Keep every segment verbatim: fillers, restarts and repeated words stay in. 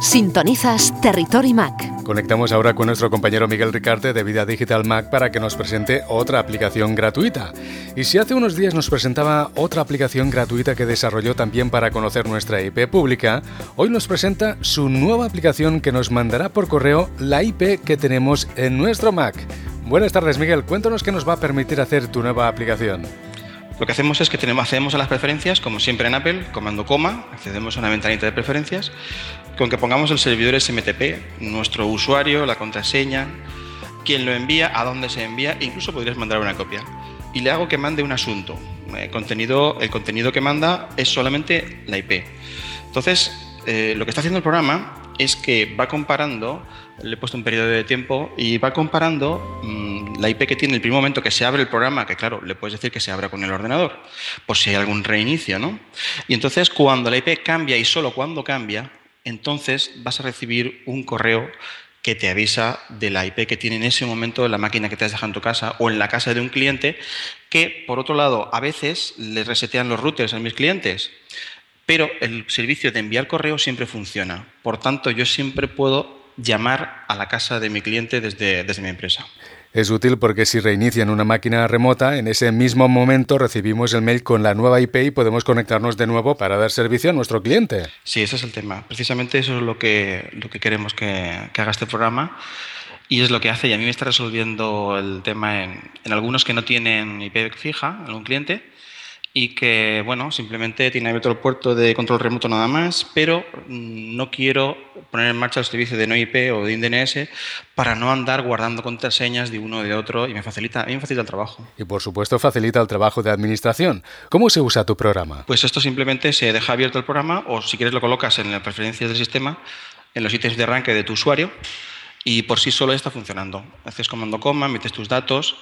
Sintonizas Territory Mac. Conectamos ahora con nuestro compañero Miguel Ricarte de Vida Digital Mac para que nos presente otra aplicación gratuita. Y si hace unos días nos presentaba otra aplicación gratuita que desarrolló también para conocer nuestra I P pública, hoy nos presenta su nueva aplicación que nos mandará por correo la I P que tenemos en nuestro Mac. Buenas tardes, Miguel. Cuéntanos qué nos va a permitir hacer tu nueva aplicación. Lo que hacemos es que tenemos, accedemos a las preferencias, como siempre en Apple, comando coma, accedemos a una ventanita de preferencias, con que pongamos el servidor S M T P, nuestro usuario, la contraseña, quién lo envía, a dónde se envía, e incluso podrías mandar una copia. Y le hago que mande un asunto. El contenido, el contenido que manda es solamente la I P. Entonces, eh, lo que está haciendo el programa es que va comparando, le he puesto un periodo de tiempo, y va comparando mmm, la I P que tiene el primer momento que se abre el programa, que claro, le puedes decir que se abra con el ordenador, por si hay algún reinicio, ¿no? Y entonces cuando la I P cambia, y solo cuando cambia, entonces vas a recibir un correo que te avisa de la I P que tiene en ese momento en la máquina que te has dejado en tu casa o en la casa de un cliente, que por otro lado a veces les resetean los routers a mis clientes, pero el servicio de enviar correo siempre funciona. Por tanto, yo siempre puedo llamar a la casa de mi cliente desde, desde mi empresa. Es útil porque si reinician una máquina remota, en ese mismo momento recibimos el mail con la nueva I P y podemos conectarnos de nuevo para dar servicio a nuestro cliente. Sí, ese es el tema. Precisamente eso es lo que, lo que queremos que, que haga este programa. Y es lo que hace, y a mí me está resolviendo el tema en, en algunos que no tienen I P fija, algún cliente, y que, bueno, simplemente tiene abierto el puerto de control remoto nada más, pero no quiero poner en marcha el servicio de no I P o de I D N S para no andar guardando contraseñas de uno o de otro, y me facilita, a mí me facilita el trabajo. Y por supuesto facilita el trabajo de administración. ¿Cómo se usa tu programa? Pues esto simplemente se deja abierto el programa, o si quieres lo colocas en las preferencias del sistema, en los ítems de arranque de tu usuario, y por sí solo está funcionando. Haces comando coma, metes tus datos,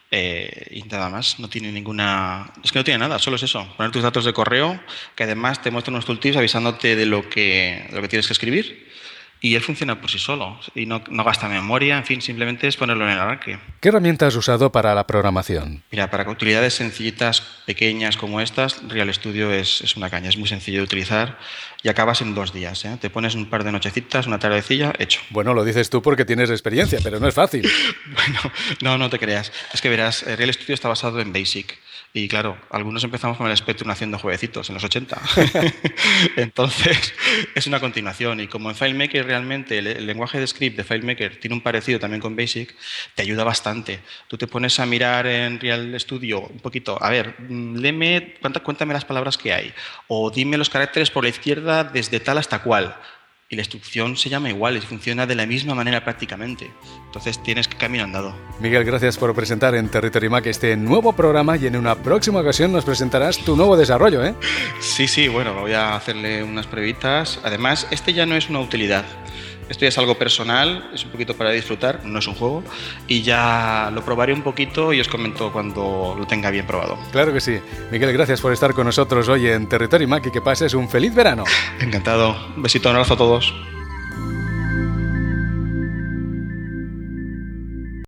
Eh, y nada más, no tiene ninguna... Es que no tiene nada, solo es eso, poner tus datos de correo, que además te muestra unos tooltips avisándote de lo que, de lo que tienes que escribir, y él funciona por sí solo, y no, no gasta memoria, en fin, simplemente es ponerlo en el arranque. ¿Qué herramienta has usado para la programación? Mira, para utilidades sencillitas, pequeñas como estas, Real Studio es, es una caña, es muy sencillo de utilizar y acabas en dos días, ¿eh? Te pones un par de nochecitas, una tardecilla, hecho. Bueno, lo dices tú porque tienes experiencia, pero no es fácil. Bueno, no, no te creas. Es que verás, Real Studio está basado en BASIC. Y claro, algunos empezamos con el Spectrum haciendo jueguecitos en los ochenta. Entonces, es una continuación. Y como en FileMaker realmente el, el lenguaje de script de FileMaker tiene un parecido también con BASIC, te ayuda bastante. Tú te pones a mirar en Real Studio un poquito, a ver, léeme, cuéntame las palabras que hay, o dime los caracteres por la izquierda desde tal hasta cual. Y la instrucción se llama igual y funciona de la misma manera prácticamente. Entonces tienes que camino andado. Miguel, gracias por presentar en Territory Mac este nuevo programa, y en una próxima ocasión nos presentarás tu nuevo desarrollo, ¿eh? Sí, sí, bueno, voy a hacerle unas pruebitas. Además, este ya no es una utilidad. Esto ya es algo personal, es un poquito para disfrutar, no es un juego, y ya lo probaré un poquito y os comento cuando lo tenga bien probado. Claro que sí. Miguel, gracias por estar con nosotros hoy en Territory Mac y que pases un feliz verano. Encantado. Un besito, un abrazo a todos.